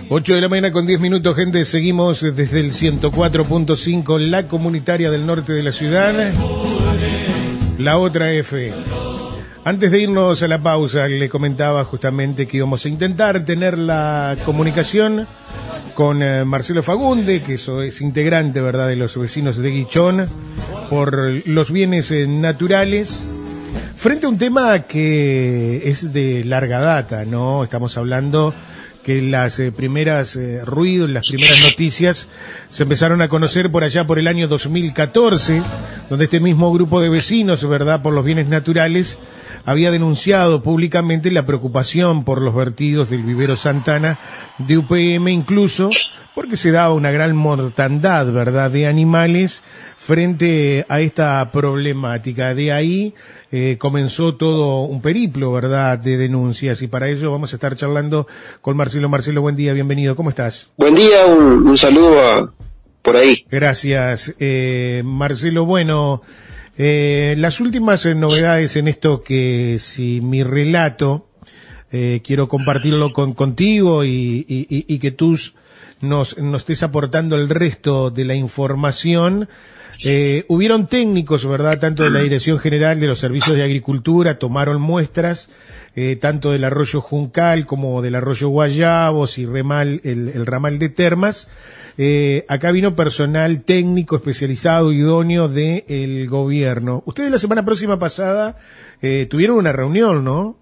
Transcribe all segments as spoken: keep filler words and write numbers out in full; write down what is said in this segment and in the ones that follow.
ocho de la mañana con diez minutos, gente. Seguimos desde el ciento cuatro punto cinco, la comunitaria del norte de la ciudad, la otra F. Antes de irnos a la pausa, le comentaba justamente que íbamos a intentar tener la comunicación con eh, Marcelo Fagunde, que eso es integrante, ¿verdad?, de los vecinos de Guichón, por los bienes eh, naturales, frente a un tema que es de larga data, ¿no? Estamos hablando que las eh, primeras eh, ruidos, las primeras noticias se empezaron a conocer por allá por el año dos mil catorce, donde este mismo grupo de vecinos, ¿verdad?, por los bienes naturales, había denunciado públicamente la preocupación por los vertidos del vivero Santana de U P M, incluso porque se daba una gran mortandad, ¿verdad?, de animales frente a esta problemática. De ahí eh, comenzó todo un periplo, ¿verdad?, de denuncias, y para ello vamos a estar charlando con Marcelo. Marcelo, buen día, bienvenido, ¿cómo estás? Buen día, un, un saludo a, por ahí. Gracias, eh, Marcelo. Bueno, eh, las últimas eh, novedades en esto, que si mi relato eh, quiero compartirlo con contigo y, y, y, y que tú nos, nos estés aportando el resto de la información. Eh, hubieron técnicos, ¿verdad?, tanto de la Dirección General de los Servicios de Agricultura, tomaron muestras, eh, tanto del arroyo Juncal como del arroyo Guayabos y remal, el, el ramal de Termas. Eh, acá vino personal técnico especializado, idóneo del gobierno. Ustedes la semana próxima pasada eh, tuvieron una reunión, ¿no?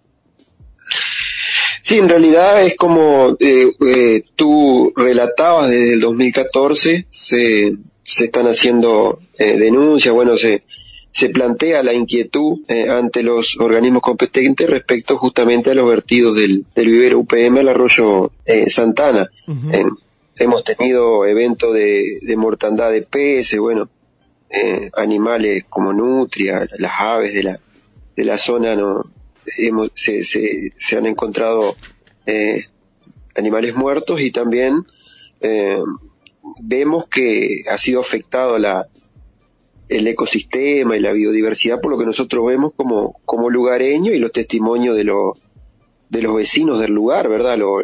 Sí, en realidad es como eh, eh, tú relatabas, desde el dos mil catorce se, se están haciendo eh, denuncias, bueno, se, se plantea la inquietud eh, ante los organismos competentes respecto justamente a los vertidos del, del vivero U P M al arroyo eh, Santana. Uh-huh. Eh, hemos tenido eventos de, de mortandad de peces, bueno, eh, animales como nutria, las aves de la, de la zona, no hemos, se, se, se han encontrado eh, animales muertos, y también eh, vemos que ha sido afectado la, el ecosistema y la biodiversidad, por lo que nosotros vemos como, como lugareños, y los testimonios de los, de los vecinos del lugar, ¿verdad? Los,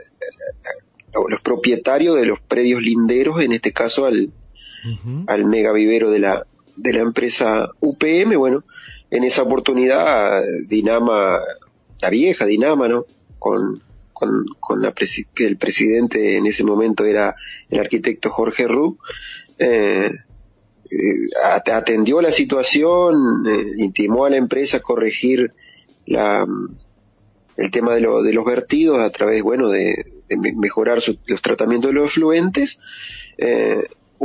los propietarios de los predios linderos, en este caso al, uh-huh. al megavivero de la, de la empresa U P M. Bueno, en esa oportunidad, Dinama, la vieja Dinama, ¿no?, con, con, con la presi- que el presidente en ese momento era el arquitecto Jorge Ru, eh, eh, atendió la situación, eh, intimó a la empresa a corregir la, el tema de, lo, de los vertidos a través, bueno, de, de mejorar su, los tratamientos de los efluentes. Eh,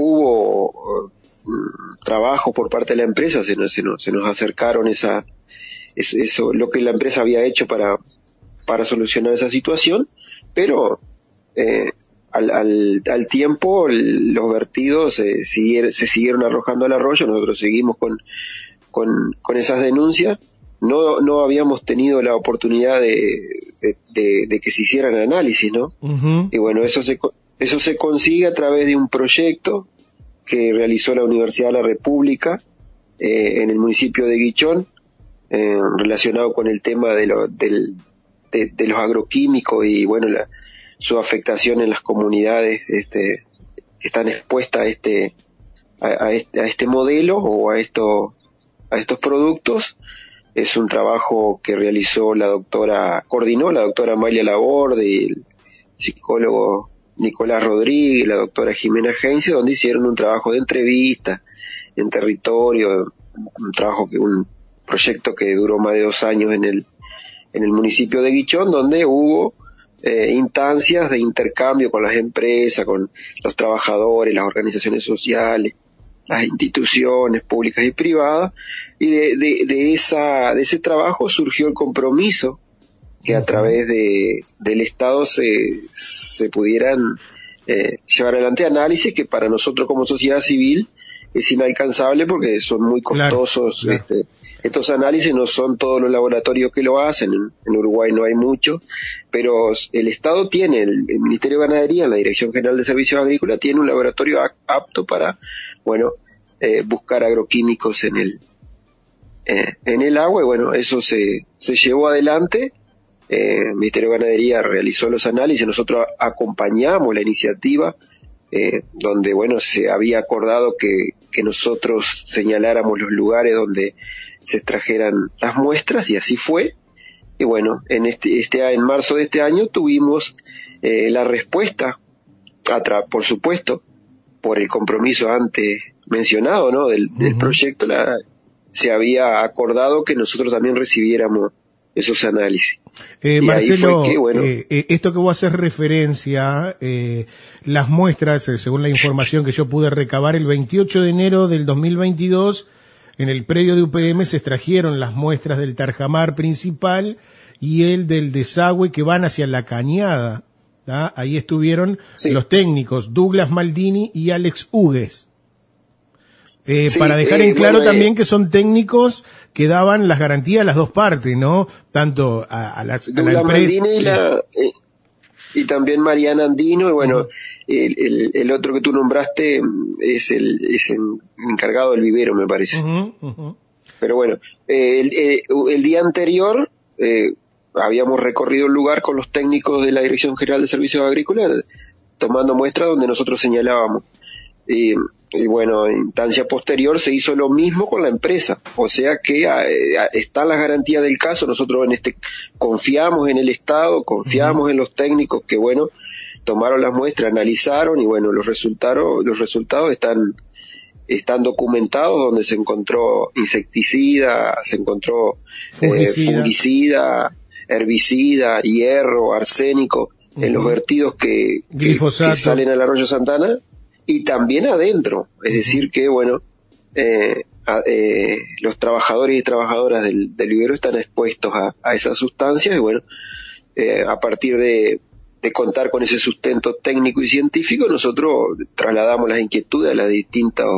hubo trabajo por parte de la empresa, se nos, se nos, se nos acercaron esa, es, eso, lo que la empresa había hecho para, para solucionar esa situación, pero eh, al, al, al tiempo los vertidos se siguieron, se siguieron arrojando al arroyo. Nosotros seguimos con, con, con esas denuncias. No, no habíamos tenido la oportunidad de, de, de, de que se hicieran análisis, ¿no? Uh-huh. Y bueno, eso se, eso se consigue a través de un proyecto que realizó la Universidad de la República eh, en el municipio de Guichón, eh, relacionado con el tema de, lo, del, de, de los agroquímicos y, bueno, la, su afectación en las comunidades este, que están expuestas a este, a, a este, a este modelo o a, esto, a estos productos. Es un trabajo que realizó la doctora, coordinó la doctora Amalia Laborde, el psicólogo Nicolás Rodríguez, la doctora Jimena Heinze, donde hicieron un trabajo de entrevista en territorio, un trabajo que, un proyecto que duró más de dos años en el, en el municipio de Guichón, donde hubo eh, instancias de intercambio con las empresas, con los trabajadores, las organizaciones sociales, las instituciones públicas y privadas, y de, de, de esa, de ese trabajo surgió el compromiso que a través de del Estado se, se pudieran eh, llevar adelante análisis que para nosotros como sociedad civil es inalcanzable porque son muy costosos. Claro, claro. Este, estos análisis no son todos los laboratorios que lo hacen, en, en Uruguay no hay mucho, pero el Estado tiene, el, el Ministerio de Ganadería, la Dirección General de Servicios Agrícolas, tiene un laboratorio apto para, bueno, eh, buscar agroquímicos en el, eh, en el agua, y bueno, eso se, se llevó adelante. eh, el Ministerio de Ganadería realizó los análisis, nosotros acompañamos la iniciativa, eh, donde, bueno, se había acordado que, que nosotros señaláramos los lugares donde se extrajeran las muestras, y así fue. Y bueno, en este, este en marzo de este año tuvimos eh, la respuesta, a tra- por supuesto, por el compromiso antes mencionado, ¿no? Del, del uh-huh. proyecto, la, se había acordado que nosotros también recibiéramos esos análisis. Eh, Marcelo, que, bueno, eh, eh, esto que vos haces referencia, eh, las muestras, eh, según la información que yo pude recabar, el veintiocho de enero del dos mil veintidós, en el predio de U P M se extrajeron las muestras del Tarjamar principal y el del desagüe que van hacia la Cañada. ¿tá? Ahí estuvieron sí. los técnicos Douglas Maldini y Alex Hugues. Eh, sí, para dejar eh, en claro bueno, también eh, que son técnicos que daban las garantías a las dos partes, ¿no? Tanto a, a, las, a la empresa... Y, la, eh, y también Mariana Andino, y bueno, uh-huh. el, el, el otro que tú nombraste es el, es el encargado del vivero, me parece. Uh-huh, uh-huh. Pero bueno, eh, el, eh, el día anterior eh, habíamos recorrido el lugar con los técnicos de la Dirección General de Servicios Agrícolas, tomando muestras donde nosotros señalábamos. Eh, y bueno, en instancia posterior se hizo lo mismo con la empresa, o sea que eh, están las garantías del caso. Nosotros en este confiamos en el Estado, confiamos uh-huh. en los técnicos que bueno, tomaron las muestras, analizaron, y bueno, los resultados, los resultados están, están documentados, donde se encontró insecticida, se encontró fungicida, eh, fungicida herbicida, hierro, arsénico, uh-huh. en los vertidos que, que, que salen al arroyo Santana, y también adentro, es decir que, bueno, eh, a, eh, los trabajadores y trabajadoras del, del vivero están expuestos a, a esas sustancias, y bueno, eh, a partir de, de contar con ese sustento técnico y científico, nosotros trasladamos las inquietudes a las distintas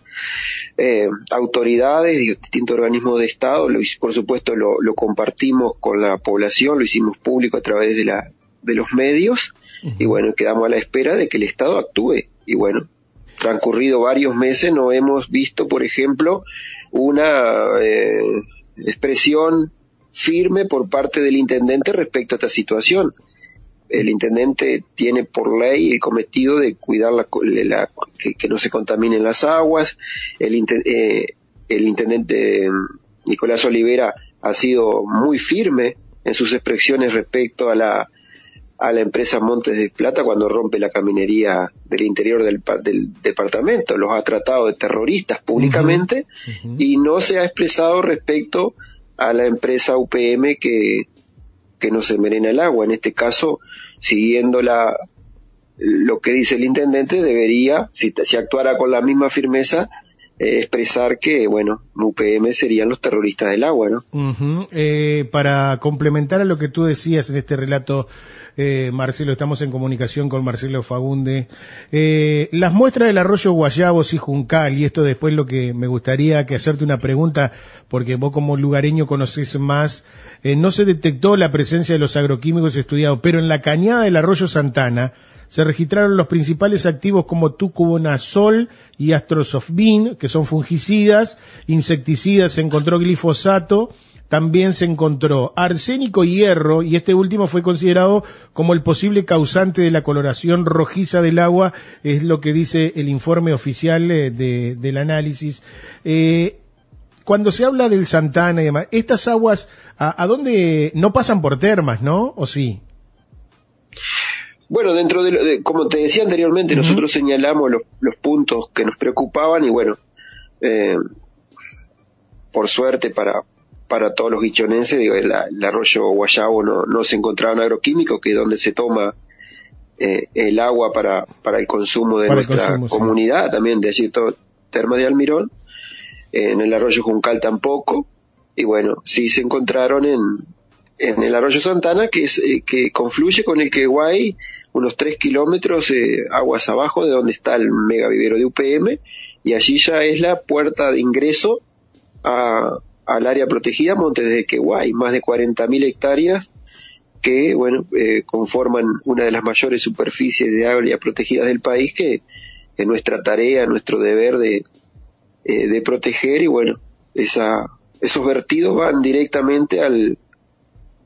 eh, autoridades, distintos organismos de Estado, lo, por supuesto lo, lo compartimos con la población, lo hicimos público a través de, la, de los medios, uh-huh. y bueno, quedamos a la espera de que el Estado actúe. Y bueno, transcurrido varios meses no hemos visto, por ejemplo, una eh, expresión firme por parte del intendente respecto a esta situación. El intendente tiene por ley el cometido de cuidar la, la, que, que no se contaminen las aguas. El, eh, el intendente Nicolás Olivera ha sido muy firme en sus expresiones respecto a la a la empresa Montes de Plata cuando rompe la caminería del interior del, del departamento. Los ha tratado de terroristas públicamente, uh-huh. Uh-huh. y no se ha expresado respecto a la empresa U P M que, que nos envenena el agua. En este caso, siguiendo la, lo que dice el intendente, debería, si, si actuara con la misma firmeza, eh, expresar que, bueno, U P M serían los terroristas del agua, ¿no? Uh-huh. Eh, para complementar a lo que tú decías en este relato, Eh, Marcelo, estamos en comunicación con Marcelo Fagunde. Eh, las muestras del arroyo Guayabos y Juncal, y esto después lo que me gustaría que hacerte una pregunta, porque vos como lugareño conocés más, eh, no se detectó la presencia de los agroquímicos estudiados, pero en la cañada del arroyo Santana se registraron los principales activos como tucubonazol y astrosofbin, que son fungicidas, insecticidas, se encontró glifosato. También se encontró arsénico y hierro, y este último fue considerado como el posible causante de la coloración rojiza del agua, es lo que dice el informe oficial de, del análisis. Eh, cuando se habla del Santana y demás, estas aguas, ¿a, a dónde no pasan por termas, no? ¿O sí? Bueno, dentro de, de como te decía anteriormente, uh-huh. nosotros señalamos los, los puntos que nos preocupaban, y bueno, eh, por suerte para para todos los guichonenses, digo, el, el arroyo Guayabo no, no se encontraba en agroquímico, que es donde se toma eh, el agua para, para el consumo de para nuestra consumo, comunidad, sí. También de allí todo Termas de Almirón, eh, en el arroyo Juncal tampoco, y bueno, sí se encontraron en, en el arroyo Santana, que es eh, que confluye con el Queguay, unos tres kilómetros eh, aguas abajo de donde está el mega vivero de U P M, y allí ya es la puerta de ingreso a al área protegida Montes de Queguay, más de cuarenta mil hectáreas que, bueno, eh, conforman una de las mayores superficies de área protegidas del país, que es nuestra tarea, nuestro deber de, eh, de proteger, y bueno, esa, esos vertidos van directamente al,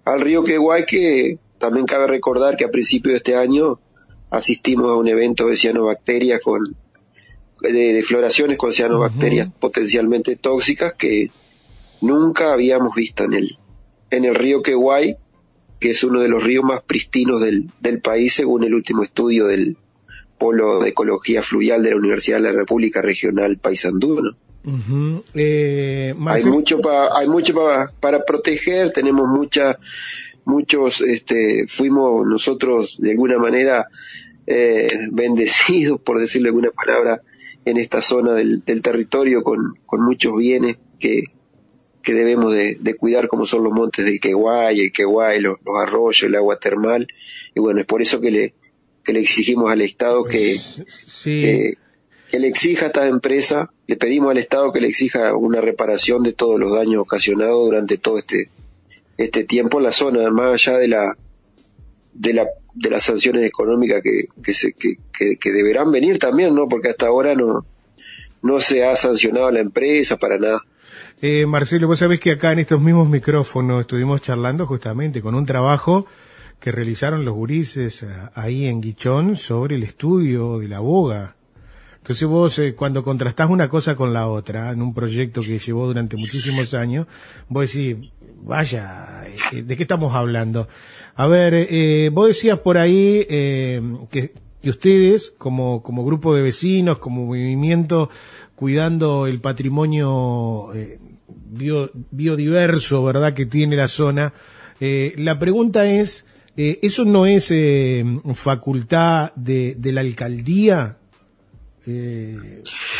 al río Queguay, que también cabe recordar que a principios de este año asistimos a un evento de cianobacterias con de, de floraciones con cianobacterias uh-huh. potencialmente tóxicas que nunca habíamos visto en el en el río Queguay, que es uno de los ríos más pristinos del, del país, según el último estudio del Polo de Ecología Fluvial de la Universidad de la República Regional Paysandú, ¿no? Uh-huh. eh, hay mucho pa, hay mucho pa, para proteger, tenemos mucha, muchos, este, fuimos nosotros de alguna manera eh, bendecidos, por decirle alguna palabra, en esta zona del, del territorio con, con muchos bienes que que debemos de, de cuidar, como son los montes del Queguay, el Queguay, los, los arroyos, el agua termal, y bueno, es por eso que le que le exigimos al Estado que, sí. que, que le exija a esta empresa, le pedimos al Estado que le exija una reparación de todos los daños ocasionados durante todo este este tiempo en la zona, más allá de la de la de las sanciones económicas que que se que, que, que deberán venir también, ¿no? Porque hasta ahora no no se ha sancionado a la empresa para nada. Eh, Marcelo, vos sabés que acá en estos mismos micrófonos estuvimos charlando justamente con un trabajo que realizaron los gurises ahí en Guichón sobre el estudio de la boga. Entonces vos, eh, cuando contrastás una cosa con la otra, en un proyecto que llevó durante muchísimos años, vos decís, vaya, ¿de qué estamos hablando? A ver, eh, vos decías por ahí eh, que, que ustedes, como, como grupo de vecinos, como movimiento, cuidando el patrimonio eh, bio, biodiverso, ¿verdad?, que tiene la zona. Eh, la pregunta es, eh, ¿eso no es eh, facultad de, de la alcaldía? Eh,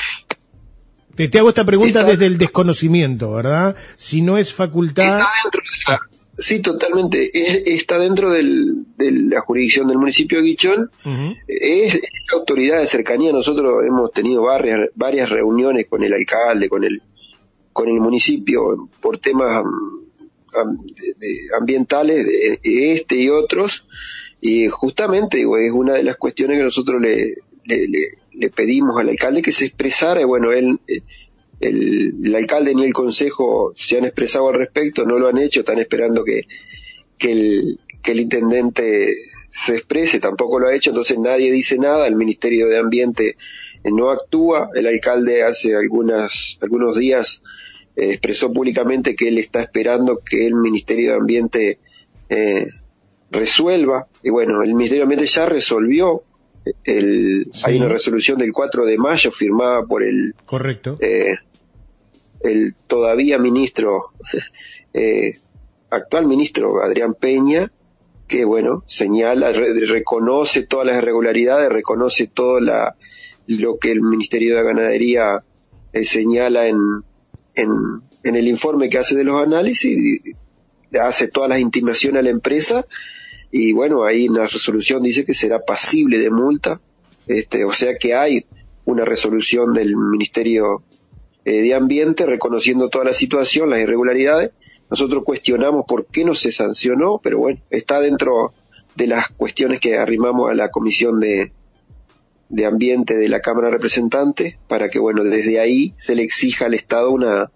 te, te hago esta pregunta está, desde el desconocimiento, ¿verdad? Si no es facultad... Está dentro de la, sí, totalmente. Es, está dentro del, de la jurisdicción del municipio de Guichón. Uh-huh. Es, es la autoridad de cercanía. Nosotros hemos tenido varias, varias reuniones con el alcalde, con el, con el municipio, por temas um, de, de ambientales, de, de este y otros. Y justamente digo, es una de las cuestiones que nosotros le, le, le, le pedimos al alcalde que se expresara. Y bueno, él... El, el alcalde ni el consejo se han expresado al respecto, no lo han hecho, están esperando que, que, el, que el intendente se exprese, tampoco lo ha hecho, entonces nadie dice nada, el Ministerio de Ambiente no actúa, el alcalde hace algunas, algunos días eh, expresó públicamente que él está esperando que el Ministerio de Ambiente eh, resuelva, y bueno, el Ministerio de Ambiente ya resolvió. El, sí. Hay una resolución del cuatro de mayo firmada por el correcto eh, el todavía ministro eh, actual ministro Adrián Peña, que bueno, señala, re, reconoce todas las irregularidades, reconoce todo la, lo que el Ministerio de Ganadería eh, señala en, en en el informe que hace de los análisis, hace todas las intimaciones a la empresa. Y bueno, ahí en la resolución dice que será pasible de multa, este, o sea que hay una resolución del Ministerio eh, de Ambiente reconociendo toda la situación, las irregularidades. Nosotros cuestionamos por qué no se sancionó, pero bueno, está dentro de las cuestiones que arrimamos a la Comisión de, de Ambiente de la Cámara de Representantes, para que bueno, desde ahí se le exija al Estado una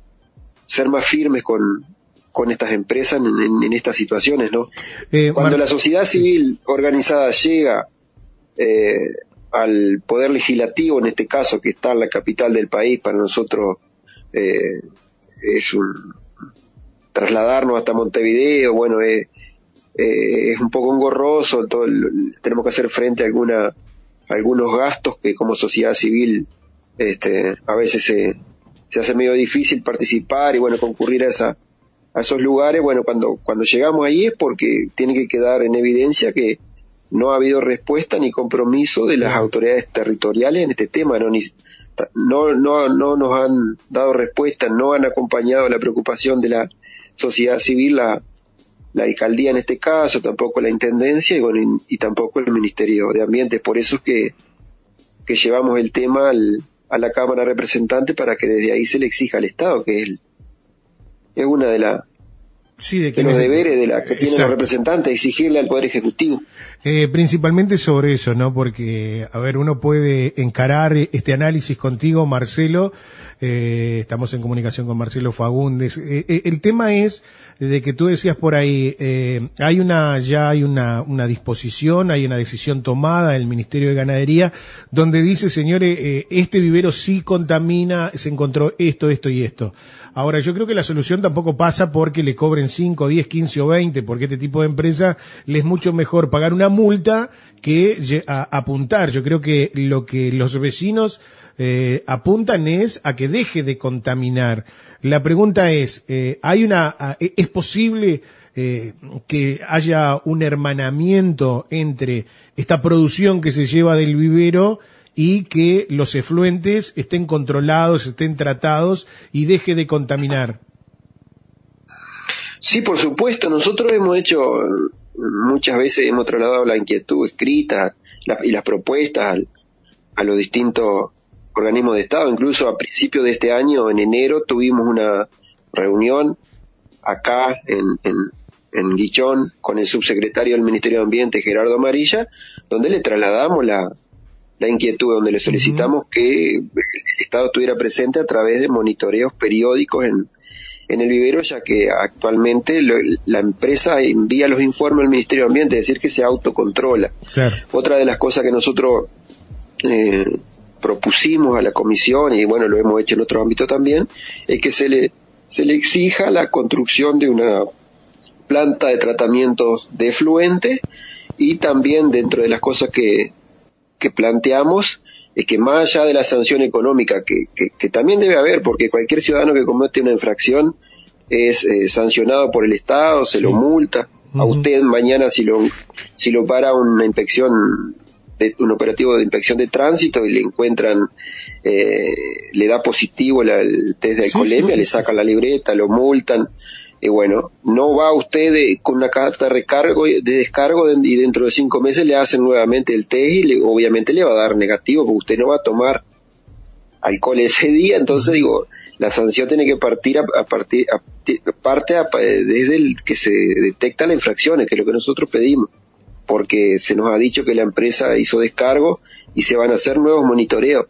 ser más firmes con con estas empresas en, en, en estas situaciones, ¿no? Eh, Cuando Mar... la sociedad civil organizada llega eh, al poder legislativo, en este caso, que está en la capital del país, para nosotros eh, es un trasladarnos hasta Montevideo, bueno, eh, eh, es un poco engorroso, todo el, tenemos que hacer frente a alguna a algunos gastos que como sociedad civil este, a veces se, se hace medio difícil participar y bueno, concurrir a esa a esos lugares. Bueno, cuando cuando llegamos ahí es porque tiene que quedar en evidencia que no ha habido respuesta ni compromiso de las autoridades territoriales en este tema, no ni no no no nos han dado respuesta, no han acompañado la preocupación de la sociedad civil, la la alcaldía en este caso, tampoco la intendencia y bueno y, y tampoco el Ministerio de Ambiente. Por eso es que que llevamos el tema al, a la Cámara de Representantes para que desde ahí se le exija al Estado, que es el es una de, la, sí, de, de los deberes de la que tienen los representantes, exigirle al Poder Ejecutivo. Eh, principalmente sobre eso, ¿no? Porque, a ver, uno puede encarar este análisis contigo, Marcelo. Eh, estamos en comunicación con Marcelo Fagundes. Eh, eh, el tema es de que tú decías por ahí, eh, hay una, ya hay una, una disposición, hay una decisión tomada del Ministerio de Ganadería, donde dice, señores, eh, este vivero sí contamina, se encontró esto, esto y esto. Ahora, yo creo que la solución tampoco pasa porque le cobren cinco, diez, quince o veinte, porque este tipo de empresa les es mucho mejor pagar una multa que a, apuntar. Yo creo que lo que los vecinos eh, apuntan es a que deje de contaminar. La pregunta es, eh, ¿hay una, es posible eh, que haya un hermanamiento entre esta producción que se lleva del vivero y que los efluentes estén controlados, estén tratados y deje de contaminar? Sí, por supuesto. Nosotros hemos hecho, muchas veces hemos trasladado la inquietud escrita la, y las propuestas al, a los distintos organismos de Estado. Incluso a principios de este año, en enero, tuvimos una reunión acá en, en, en Guichón con el subsecretario del Ministerio de Ambiente, Gerardo Amarilla, donde le trasladamos la, la inquietud, donde le solicitamos uh-huh. que el Estado estuviera presente a través de monitoreos periódicos en en el vivero, ya que actualmente lo, la empresa envía los informes al Ministerio de Ambiente, es decir, que se autocontrola. Claro. Otra de las cosas que nosotros eh, propusimos a la comisión, y bueno, lo hemos hecho en otro ámbito también, es que se le, se le exija la construcción de una planta de tratamiento de efluentes, y también dentro de las cosas que, que planteamos, es que más allá de la sanción económica, que, que, que también debe haber, porque cualquier ciudadano que comete una infracción es eh, sancionado por el Estado, se sí. lo multa. Uh-huh. A usted mañana si lo si lo para una inspección, de, un operativo de inspección de tránsito y le encuentran, eh, le da positivo la, el test de alcoholemia, sí, sí. le sacan la libreta, lo multan. Y bueno, no va usted de, con una carta de recargo, de descargo de, y dentro de cinco meses le hacen nuevamente el test y le, obviamente le va a dar negativo porque usted no va a tomar alcohol ese día. Entonces digo, la sanción tiene que partir a, a partir a, parte a, desde el que se detecta las infracciones, que es lo que nosotros pedimos, porque se nos ha dicho que la empresa hizo descargo y se van a hacer nuevos monitoreos.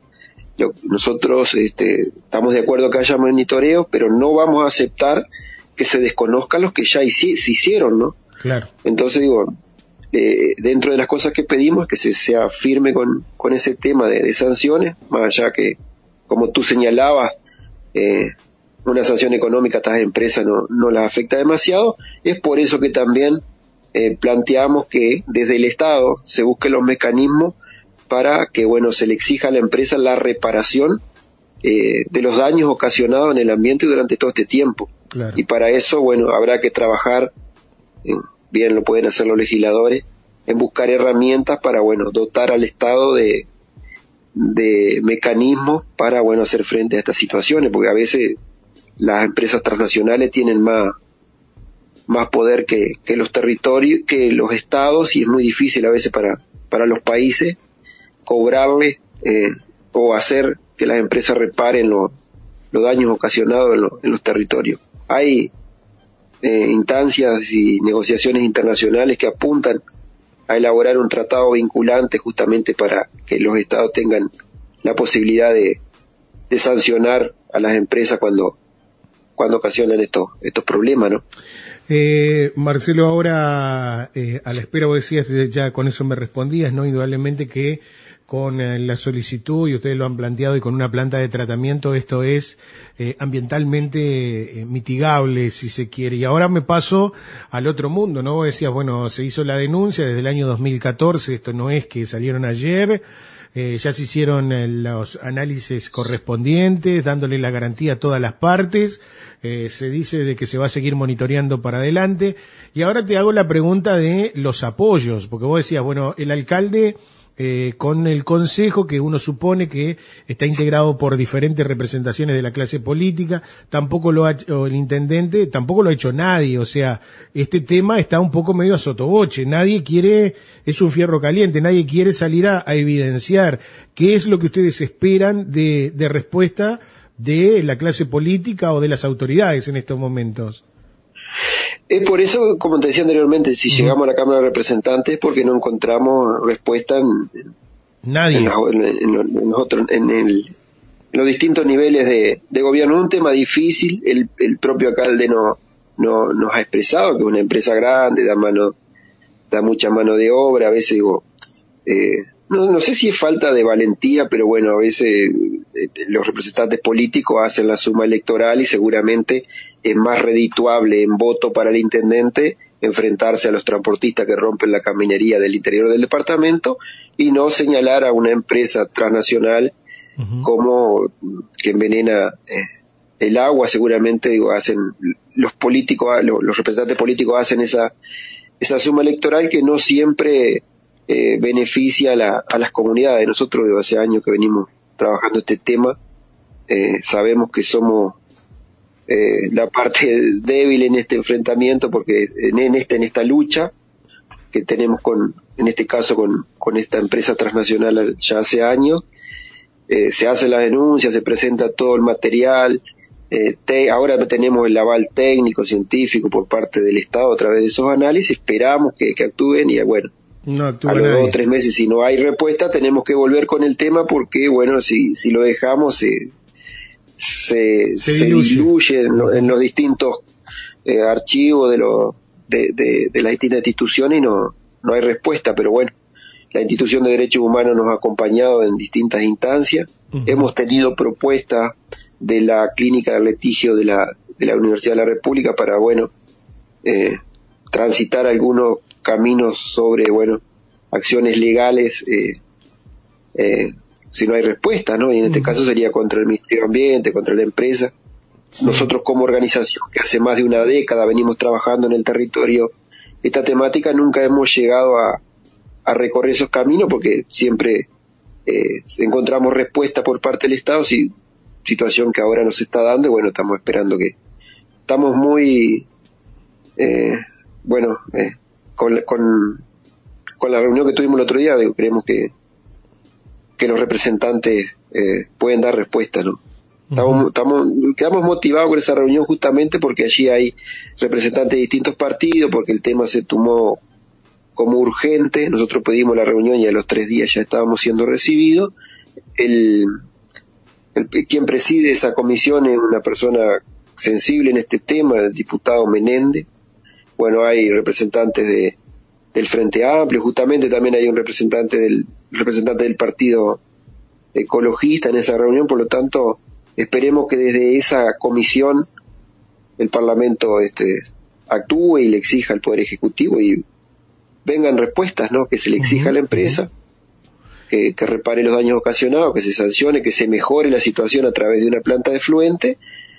Nosotros este, estamos de acuerdo que haya monitoreos, pero no vamos a aceptar que se desconozcan los que ya hici- se hicieron, ¿no? Claro. Entonces digo, eh, dentro de las cosas que pedimos, que se sea firme con, con ese tema de, de sanciones, más allá que, como tú señalabas, eh, una sanción económica a estas empresas no, no las afecta demasiado. Es por eso que también eh, planteamos que desde el Estado se busquen los mecanismos para que, bueno, se le exija a la empresa la reparación eh, de los daños ocasionados en el ambiente durante todo este tiempo. Claro. Y para eso, bueno, habrá que trabajar, eh, bien lo pueden hacer los legisladores, en buscar herramientas para, bueno, dotar al Estado de, de mecanismos para, bueno, hacer frente a estas situaciones, porque a veces las empresas transnacionales tienen más, más poder que, que los territorios, que los estados, y es muy difícil a veces para, para los países cobrarle eh, o hacer que las empresas reparen los, los daños ocasionados en, lo, en los territorios. Hay eh, instancias y negociaciones internacionales que apuntan a elaborar un tratado vinculante justamente para que los estados tengan la posibilidad de, de sancionar a las empresas cuando cuando ocasionan estos estos problemas, ¿no? Eh, Marcelo, ahora eh, a la espera, vos decías, ya con eso me respondías, ¿no? Indudablemente que con eh, la solicitud, y ustedes lo han planteado, y con una planta de tratamiento, esto es eh, ambientalmente eh, mitigable, si se quiere. Y ahora me paso al otro mundo, ¿no? Vos decías, bueno, se hizo la denuncia desde el año dos mil catorce, esto no es que salieron ayer, eh, ya se hicieron eh, los análisis correspondientes, dándole la garantía a todas las partes, eh, se dice de que se va a seguir monitoreando para adelante. Y ahora te hago la pregunta de los apoyos, porque vos decías, bueno, el alcalde Eh, con el consejo, que uno supone que está integrado por diferentes representaciones de la clase política, tampoco lo ha hecho el intendente, tampoco lo ha hecho nadie. O sea, este tema está un poco medio a sotoboche, nadie quiere, es un fierro caliente, nadie quiere salir a, a evidenciar qué es lo que ustedes esperan de, de respuesta de la clase política o de las autoridades en estos momentos. Es por eso, como te decía anteriormente, si uh-huh. llegamos a la Cámara de Representantes, porque no encontramos respuesta en, Nadie. en, los, en, en, en, los, otros, en, el, en los distintos niveles de, de gobierno. Es un tema difícil, el, el propio alcalde no, no nos ha expresado que es una empresa grande, da mano, da mucha mano de obra, a veces digo, eh, no, no sé si es falta de valentía, pero bueno, a veces eh, los representantes políticos hacen la suma electoral y seguramente es más redituable en voto para el intendente enfrentarse a los transportistas que rompen la caminería del interior del departamento y no señalar a una empresa transnacional uh-huh. como que envenena eh, el agua. Seguramente digo, hacen los políticos, los, los representantes políticos hacen esa esa suma electoral que no siempre eh, beneficia a, la, a las comunidades. Nosotros de hace años que venimos trabajando este tema, eh, sabemos que somos eh, la parte débil en este enfrentamiento, porque en, en esta en esta lucha que tenemos con, en este caso con, con esta empresa transnacional ya hace años, eh, se hace la denuncia, se presenta todo el material. Eh, te, ahora tenemos el aval técnico, científico por parte del Estado a través de esos análisis, esperamos que, que actúen y bueno, no a los dos o tres meses si no hay respuesta tenemos que volver con el tema porque bueno, si, si lo dejamos se, se, se, se diluye, diluye en, lo, en los distintos eh, archivos de, lo, de, de, de las distintas instituciones y no, no hay respuesta, pero bueno, la institución de derechos humanos nos ha acompañado en distintas instancias, uh-huh. hemos tenido propuestas de la clínica de litigio de la de la Universidad de la República para bueno eh, transitar algunos caminos sobre bueno acciones legales eh, eh, si no hay respuesta, ¿no? Y en este uh-huh. caso sería contra el Ministerio de Ambiente, contra la empresa. Sí. Nosotros como organización que hace más de una década venimos trabajando en el territorio esta temática, nunca hemos llegado a, a recorrer esos caminos porque siempre eh, encontramos respuesta por parte del Estado, si situación que ahora nos está dando y bueno, estamos esperando que estamos muy eh, bueno eh, con, con con la reunión que tuvimos el otro día, digo, creemos que que los representantes eh, pueden dar respuesta, ¿no? Estamos, uh-huh. estamos, quedamos motivados con esa reunión justamente porque allí hay representantes de distintos partidos, porque el tema se tomó como urgente. Nosotros pedimos la reunión y a los tres días ya estábamos siendo recibidos. El El, quien preside esa comisión es una persona sensible en este tema, el diputado Menéndez. Bueno, hay representantes de del Frente Amplio, justamente también hay un representante del representante del Partido Ecologista en esa reunión, por lo tanto, esperemos que desde esa comisión el Parlamento este actúe y le exija al Poder Ejecutivo y vengan respuestas, ¿no? Que se le exija a la empresa. Que, que repare los daños ocasionados, que se sancione, que se mejore la situación a través de una planta de efluente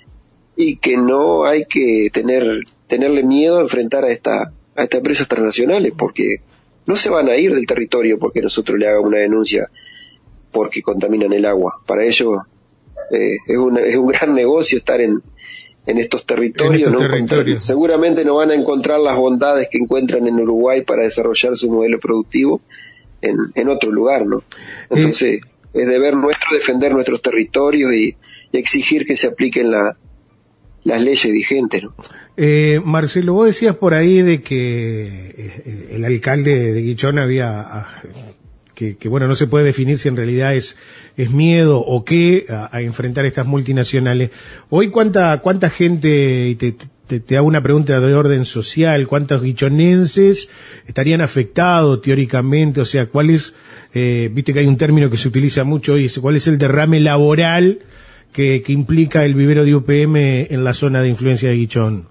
y que no hay que tener tenerle miedo a enfrentar a esta a estas empresas transnacionales porque no se van a ir del territorio porque nosotros le hagamos una denuncia porque contaminan el agua. Para ellos eh, es, una, es un gran negocio estar en en estos territorios, en estos ¿no? territorios. Seguramente no van a encontrar las bondades que encuentran en Uruguay para desarrollar su modelo productivo En, en otro lugar, ¿no? Entonces, eh, es deber nuestro defender nuestros territorios y, y exigir que se apliquen la, las leyes vigentes, ¿no? Eh, Marcelo, vos decías por ahí de que eh, el alcalde de Guichón había, que, que bueno, no se puede definir si en realidad es, es miedo o qué a, a enfrentar estas multinacionales. Hoy, ¿cuánta, cuánta gente, y te, te, te hago una pregunta de orden social, cuántos guichonenses estarían afectados teóricamente? O sea, ¿cuál es, eh, viste que hay un término que se utiliza mucho hoy, cuál es el derrame laboral que, que implica el vivero de U P M en la zona de influencia de Guichón?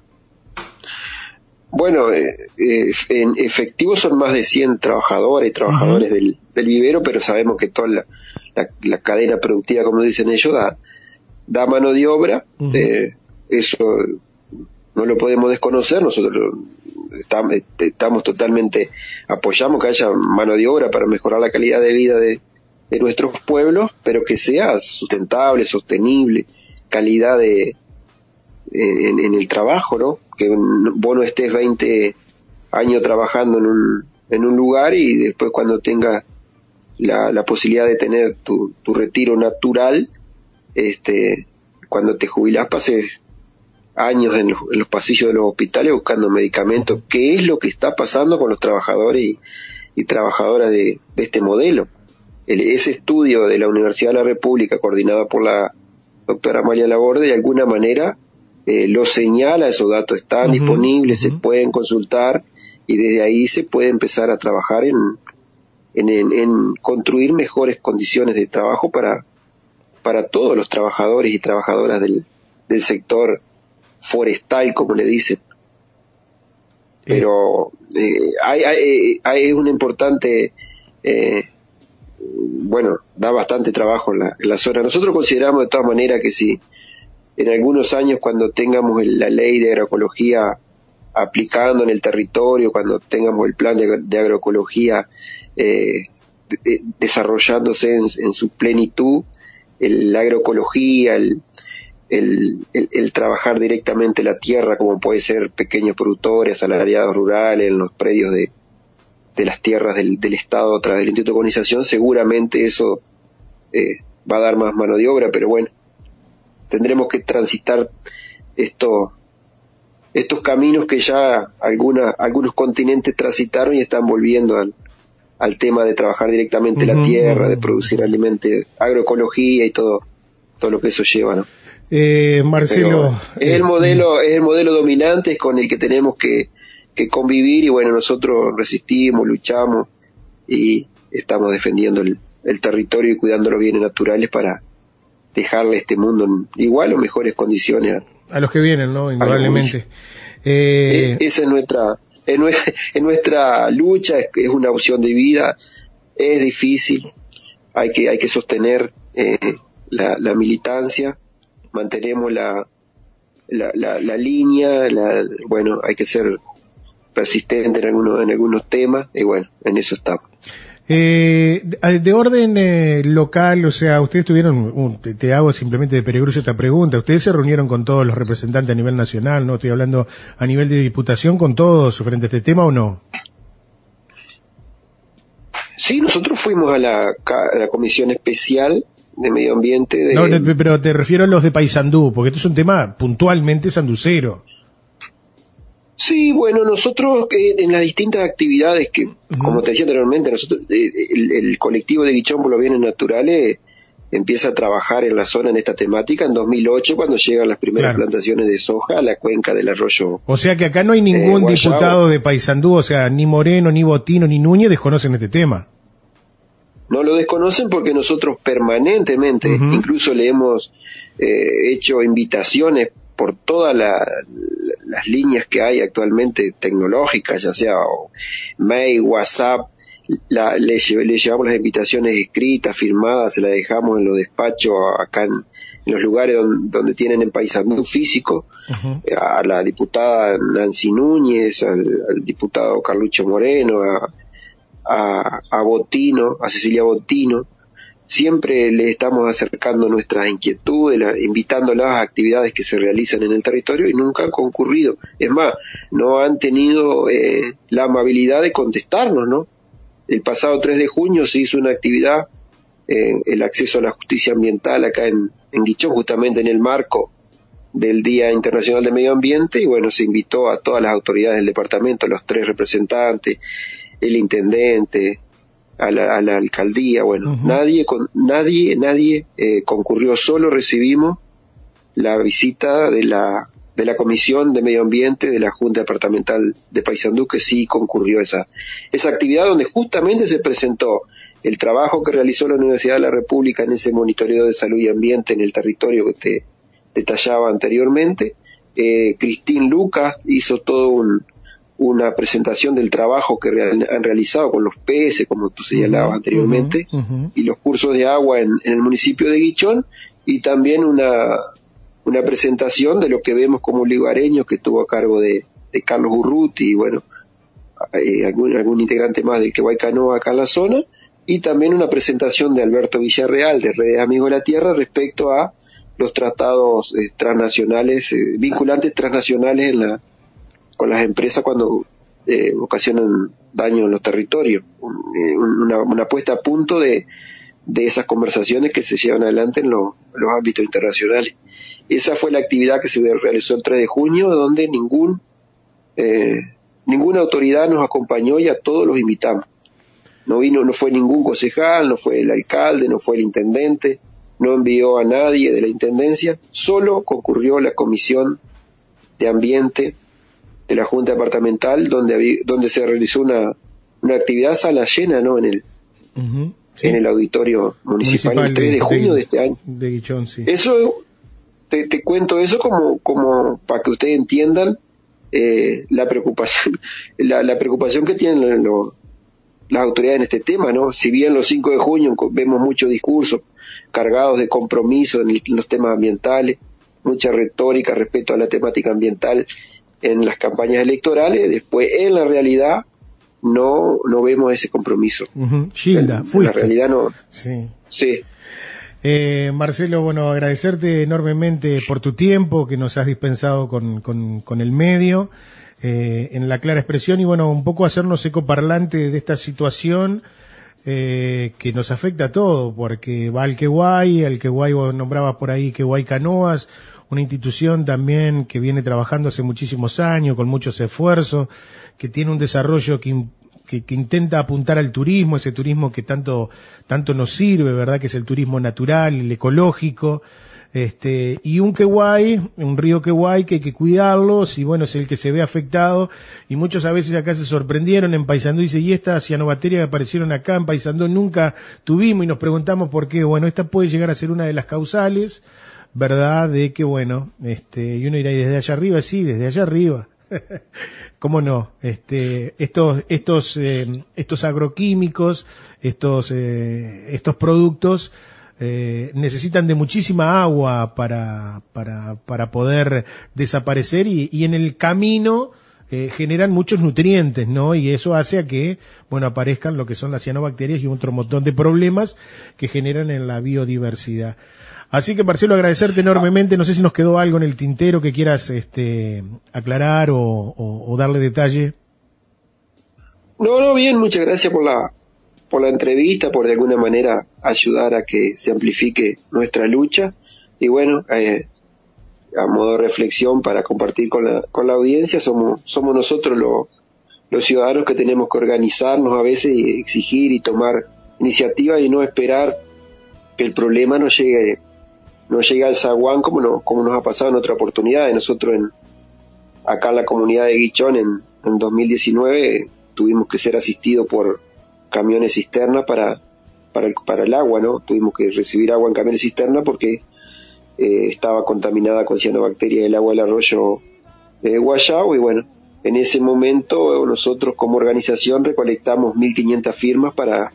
Bueno, eh, eh, en efectivo son más de cien trabajadores y trabajadores uh-huh. del, del vivero, pero sabemos que toda la, la, la cadena productiva, como dicen ellos, da, da mano de obra. Uh-huh. Eh, eso no lo podemos desconocer. Nosotros estamos, estamos totalmente, apoyamos que haya mano de obra para mejorar la calidad de vida de, de nuestros pueblos, pero que sea sustentable, sostenible, calidad de en, en el trabajo, ¿no? Que vos no estés veinte años trabajando en un en un lugar y después cuando tengas la, la posibilidad de tener tu, tu retiro natural, este, cuando te jubilás pases años en los, en los pasillos de los hospitales buscando medicamentos. ¿Qué es lo que está pasando con los trabajadores y, y trabajadoras de, de este modelo? El, ese estudio de la Universidad de la República, coordinado por la doctora Amalia Laborde, de alguna manera eh, lo señala, esos datos están uh-huh, disponibles, uh-huh. se pueden consultar, y desde ahí se puede empezar a trabajar en, en, en, en construir mejores condiciones de trabajo para, para todos los trabajadores y trabajadoras del, del sector forestal, como le dicen. Pero eh, hay, hay, hay, es una importante, eh, bueno, da bastante trabajo en la, en la zona. Nosotros consideramos de todas maneras que si en algunos años, cuando tengamos el, la ley de agroecología aplicando en el territorio, cuando tengamos el plan de, de agroecología eh, de, desarrollándose en, en su plenitud, el, la agroecología, el, el, el, el trabajar directamente la tierra, como puede ser pequeños productores, asalariados rurales, en los predios de, de las tierras del, del Estado a través del Instituto de Colonización, seguramente eso eh, va a dar más mano de obra, pero bueno, tendremos que transitar esto, estos caminos que ya alguna, algunos continentes transitaron y están volviendo al, al tema de trabajar directamente uh-huh, la tierra, uh-huh. de producir alimentos, agroecología y todo, todo lo que eso lleva, ¿no? Eh, Marcelo, Pero es el modelo, es el modelo dominante, es con el que tenemos que, que convivir, y bueno, nosotros resistimos, luchamos y estamos defendiendo el, el territorio y cuidando los bienes naturales para dejarle este mundo en igual o mejores condiciones a, a los que vienen, ¿no? Indudablemente. Eh, esa es nuestra, es nuestra, es nuestra lucha, es, es una opción de vida, es difícil, hay que, hay que sostener eh, la, la militancia, mantenemos la, la, la, la línea, la, bueno, hay que ser persistente en algunos, en algunos temas, y bueno, en eso estamos. Eh, de, de orden eh, local, o sea, ustedes tuvieron, uh, te, te hago simplemente de perogrullo esta pregunta, ustedes se reunieron con todos los representantes a nivel nacional, ¿no? Estoy hablando a nivel de diputación, con todos frente a este tema, ¿o no? Sí, nosotros fuimos a la, a la Comisión Especial de Medio Ambiente. De... No, pero te refiero a los de Paysandú, porque esto es un tema puntualmente sanducero. Sí, bueno, nosotros eh, en las distintas actividades que, uh-huh. como te decía anteriormente, nosotros eh, el, el colectivo de Guichón por los Bienes Naturales empieza a trabajar en la zona en esta temática en dos mil ocho, cuando llegan las primeras claro. plantaciones de soja a la cuenca del arroyo. O sea que acá no hay ningún eh, diputado de Paysandú, o sea, ni Moreno, ni Botino, ni Núñez desconocen este tema. No lo desconocen porque nosotros permanentemente, uh-huh. incluso le hemos eh, hecho invitaciones por todas la, la, las líneas que hay actualmente tecnológicas, ya sea mail, WhatsApp, la, le, le llevamos las invitaciones escritas, firmadas, se las dejamos en los despachos acá en, en los lugares donde, donde tienen en Paysandú físico, uh-huh. a la diputada Nancy Núñez, al, al diputado Carlucho Moreno, a, a, a Botino, a Cecilia Botino. Siempre le estamos acercando nuestras inquietudes, la, invitándolas a actividades que se realizan en el territorio y nunca han concurrido. Es más, no han tenido eh, la amabilidad de contestarnos, ¿no? El pasado tres de junio se hizo una actividad, eh, el acceso a la justicia ambiental acá en, en Guichón, justamente en el marco del Día Internacional de Medio Ambiente, y bueno, se invitó a todas las autoridades del departamento, los tres representantes, el intendente, a la, a la alcaldía, bueno, uh-huh. nadie con, nadie nadie eh, concurrió, solo recibimos la visita de la de la Comisión de Medio Ambiente de la Junta Departamental de Paysandú, que sí concurrió a esa esa actividad, donde justamente se presentó el trabajo que realizó la Universidad de la República en ese monitoreo de salud y ambiente en el territorio que te detallaba anteriormente. eh, Cristín Lucas hizo todo un una presentación del trabajo que real, han realizado con los peces, como tú señalabas uh-huh, anteriormente, uh-huh. y los cursos de agua en, en el municipio de Guichón, y también una una presentación de lo que vemos como lugareños, que estuvo a cargo de, de Carlos Urruti, y bueno, eh, algún, algún integrante más del Quehuay Canoa acá en la zona, y también una presentación de Alberto Villarreal, de Redes Amigos de la Tierra, respecto a los tratados eh, transnacionales, eh, vinculantes transnacionales en la con las empresas cuando eh, ocasionan daño en los territorios, una, una puesta a punto de, de esas conversaciones que se llevan adelante en lo, los ámbitos internacionales. Esa fue la actividad que se realizó el tres de junio, donde ningún eh, ninguna autoridad nos acompañó y a todos los invitamos. No vino, no fue ningún concejal, no fue el alcalde, no fue el intendente, no envió a nadie de la intendencia, solo concurrió la comisión de ambiente de la Junta Departamental, donde había, donde se realizó una, una actividad sala llena, ¿no? En el, uh-huh, sí. en el auditorio municipal, municipal el tres de junio de, de este año. De Guichón, sí. Eso, te, te cuento eso como, como para que ustedes entiendan eh, la preocupación, la, la preocupación que tienen los, los, las autoridades en este tema, ¿no? Si bien los cinco de junio vemos muchos discursos cargados de compromiso en, el, en los temas ambientales, mucha retórica respecto a la temática ambiental en las campañas electorales, después en la realidad no no vemos ese compromiso. Uh-huh. Gilda, en, fuiste. En la realidad no. Sí. Sí. Eh, Marcelo, bueno, agradecerte enormemente por tu tiempo que nos has dispensado con, con, con el medio, eh, en la clara expresión, y bueno, un poco hacernos ecoparlante de esta situación eh, que nos afecta a todos, porque va al Queguay, al Queguay vos nombrabas por ahí Queguay Canoas, una institución también que viene trabajando hace muchísimos años, con muchos esfuerzos, que tiene un desarrollo que, que, que intenta apuntar al turismo, ese turismo que tanto, tanto nos sirve, ¿verdad? Que es el turismo natural, el ecológico, este, y un Queguay, un río Queguay que hay que cuidarlo, y bueno, es el que se ve afectado, y muchos a veces acá se sorprendieron en Paysandú, y dice, y estas cianobacterias que aparecieron acá en Paysandú nunca tuvimos, y nos preguntamos por qué. Bueno, esta puede llegar a ser una de las causales, ¿verdad? De que, bueno, este, y uno irá, ¿y desde allá arriba? Sí, desde allá arriba. ¿Cómo no? Este, estos, estos, eh, estos agroquímicos, estos, eh, estos productos, eh, necesitan de muchísima agua para, para, para poder desaparecer y, y en el camino, eh, generan muchos nutrientes, ¿no? Y eso hace a que, bueno, aparezcan lo que son las cianobacterias y otro montón de problemas que generan en la biodiversidad. Así que, Marcelo, agradecerte enormemente. No sé si nos quedó algo en el tintero que quieras este, aclarar o, o, o darle detalle. No, no, bien, muchas gracias por la por la entrevista, por de alguna manera ayudar a que se amplifique nuestra lucha. Y bueno, eh, a modo de reflexión para compartir con la con la audiencia, somos somos nosotros los, los ciudadanos que tenemos que organizarnos a veces y exigir y tomar iniciativa y no esperar que el problema nos llegue no llega al zaguán como, no, como nos ha pasado en otra oportunidad. Nosotros en, acá en la comunidad de Guichón en, en dos mil diecinueve tuvimos que ser asistidos por camiones cisterna para, para, el, para el agua, ¿no? Tuvimos que recibir agua en camiones cisterna porque eh, estaba contaminada con cianobacterias el agua del arroyo de Guayao, y bueno, en ese momento nosotros como organización recolectamos mil quinientas firmas para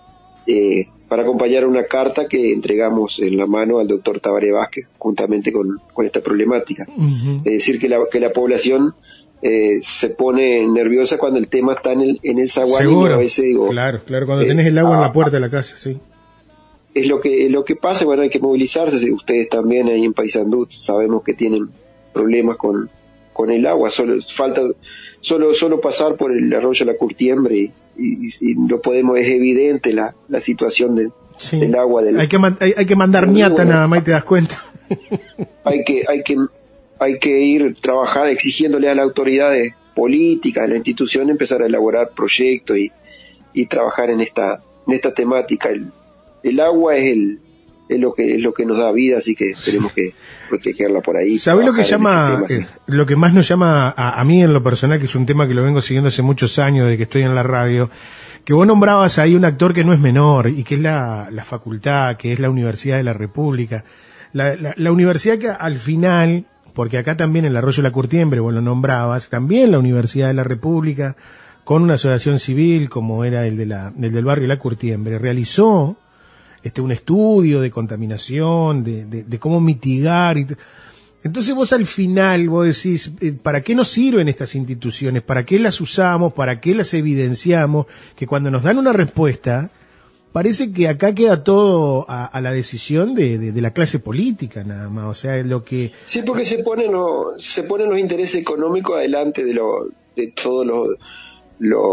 eh, para acompañar una carta que entregamos en la mano al doctor Tabaré Vázquez juntamente con, con esta problemática. Uh-huh. Es decir, que la, que la población eh, se pone nerviosa cuando el tema está en el, en el zaguán. Seguro, y a veces digo, claro, claro, cuando eh, tenés el agua ah, en la puerta de la casa, sí. Es lo que, es lo que pasa, bueno, hay que movilizarse. Ustedes también ahí en Paysandú sabemos que tienen problemas con, con el agua, solo falta, solo, solo pasar por el arroyo La Curtiembre y Y, y no podemos, es evidente la, la situación de, sí. del agua. Del, hay, que man, hay, hay que mandar ñata nada más y te das cuenta. hay que hay que hay que ir trabajar exigiéndole a las autoridades políticas, a la institución, empezar a elaborar proyectos y, y trabajar en esta en esta temática. El, el agua es el es lo que es lo que nos da vida, así que tenemos que protegerla por ahí. ¿Sabés lo que llama, tema, eh, lo que más nos llama a, a mí en lo personal, que es un tema que lo vengo siguiendo hace muchos años desde que estoy en la radio, que vos nombrabas ahí un actor que no es menor y que es la, la facultad, que es la Universidad de la República, la, la, la universidad que al final, porque acá también en el Arroyo La Curtiembre, vos lo nombrabas, también la Universidad de la República, con una asociación civil como era el de la, el del barrio La Curtiembre, realizó este un estudio de contaminación, de, de, de cómo mitigar. Y entonces vos al final vos decís, ¿para qué nos sirven estas instituciones? ¿Para qué las usamos? ¿Para qué las evidenciamos? Que cuando nos dan una respuesta, parece que acá queda todo a, a la decisión de, de, de la clase política nada más. O sea, es lo que... Sí, porque se ponen los, se ponen los intereses económicos adelante de, lo, de todos los... Lo,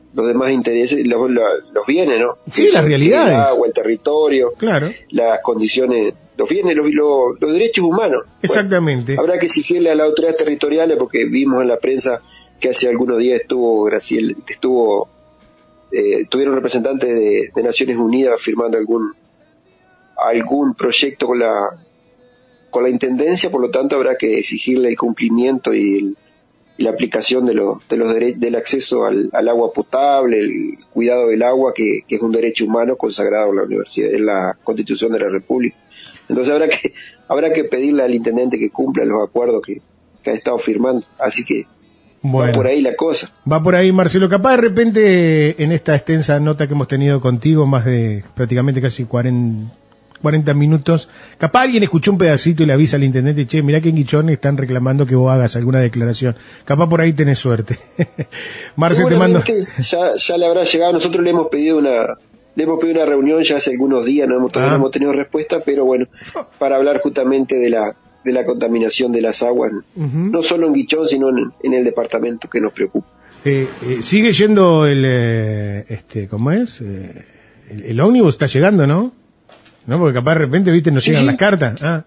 los demás intereses, los, los, los bienes, ¿no? Sí, las realidades. El agua, el territorio, claro, las condiciones, los bienes, los, los, los derechos humanos. Exactamente. Bueno, habrá que exigirle a las autoridades territoriales, porque vimos en la prensa que hace algunos días estuvo Graciel, estuvo, eh, tuvieron representantes de, de Naciones Unidas firmando algún algún proyecto con la con la intendencia, por lo tanto habrá que exigirle el cumplimiento y, el, y la aplicación de, lo, de los dere- del acceso al, al agua potable, el cuidado del agua, que, que es un derecho humano consagrado en la universidad, en la Constitución de la República. Entonces habrá que habrá que pedirle al intendente que cumpla los acuerdos que, que ha estado firmando, así que bueno, va por ahí la cosa. Va por ahí, Marcelo. Capaz de repente en esta extensa nota que hemos tenido contigo, más de prácticamente casi cuarenta, cuarenta minutos, capaz alguien escuchó un pedacito y le avisa al intendente, che, mirá que en Guichón están reclamando que vos hagas alguna declaración. Capaz por ahí tenés suerte. Marcelo, te mando... Ya, ya le habrá llegado, nosotros le hemos pedido una le hemos pedido una reunión ya hace algunos días, no hemos, todavía ah. no hemos tenido respuesta, pero bueno, para hablar justamente de la de la contaminación de las aguas, uh-huh. no solo en Guichón, sino en, en el departamento que nos preocupa. Eh, eh, sigue yendo el, eh, este, ¿cómo es? Eh, el, el ómnibus está llegando, ¿no? No, porque capaz de repente, viste, nos sí, llegan sí. las cartas. Ah.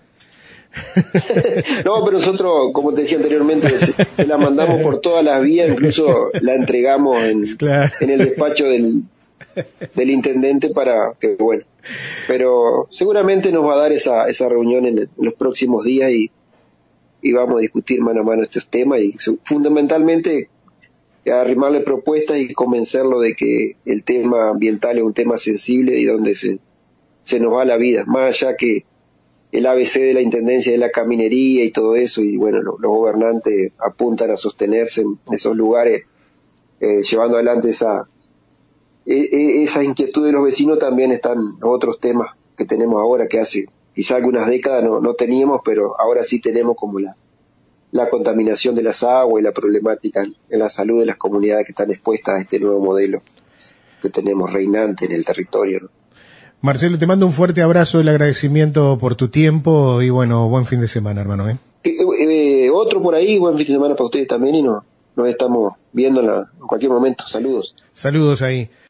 No, pero nosotros, como te decía anteriormente, se, se la mandamos por todas las vías, incluso la entregamos en, claro. en el despacho del, del intendente para que, bueno, pero seguramente nos va a dar esa esa reunión en, en los próximos días y, y vamos a discutir mano a mano estos temas y fundamentalmente arrimarle propuestas y convencerlo de que el tema ambiental es un tema sensible y donde se, se nos va la vida, más allá que el A B C de la intendencia es la caminería y todo eso, y bueno, lo, los gobernantes apuntan a sostenerse en esos lugares, eh, llevando adelante esa esas inquietudes de los vecinos. También están otros temas que tenemos ahora que hace quizá algunas décadas no, no teníamos, pero ahora sí tenemos, como la, la contaminación de las aguas y la problemática en, en la salud de las comunidades que están expuestas a este nuevo modelo que tenemos reinante en el territorio, ¿no? Marcelo, te mando un fuerte abrazo, el agradecimiento por tu tiempo y bueno, buen fin de semana, hermano. ¿eh? Eh, eh, otro por ahí, buen fin de semana para ustedes también y no, nos estamos viendo en, la, en cualquier momento. Saludos. Saludos ahí.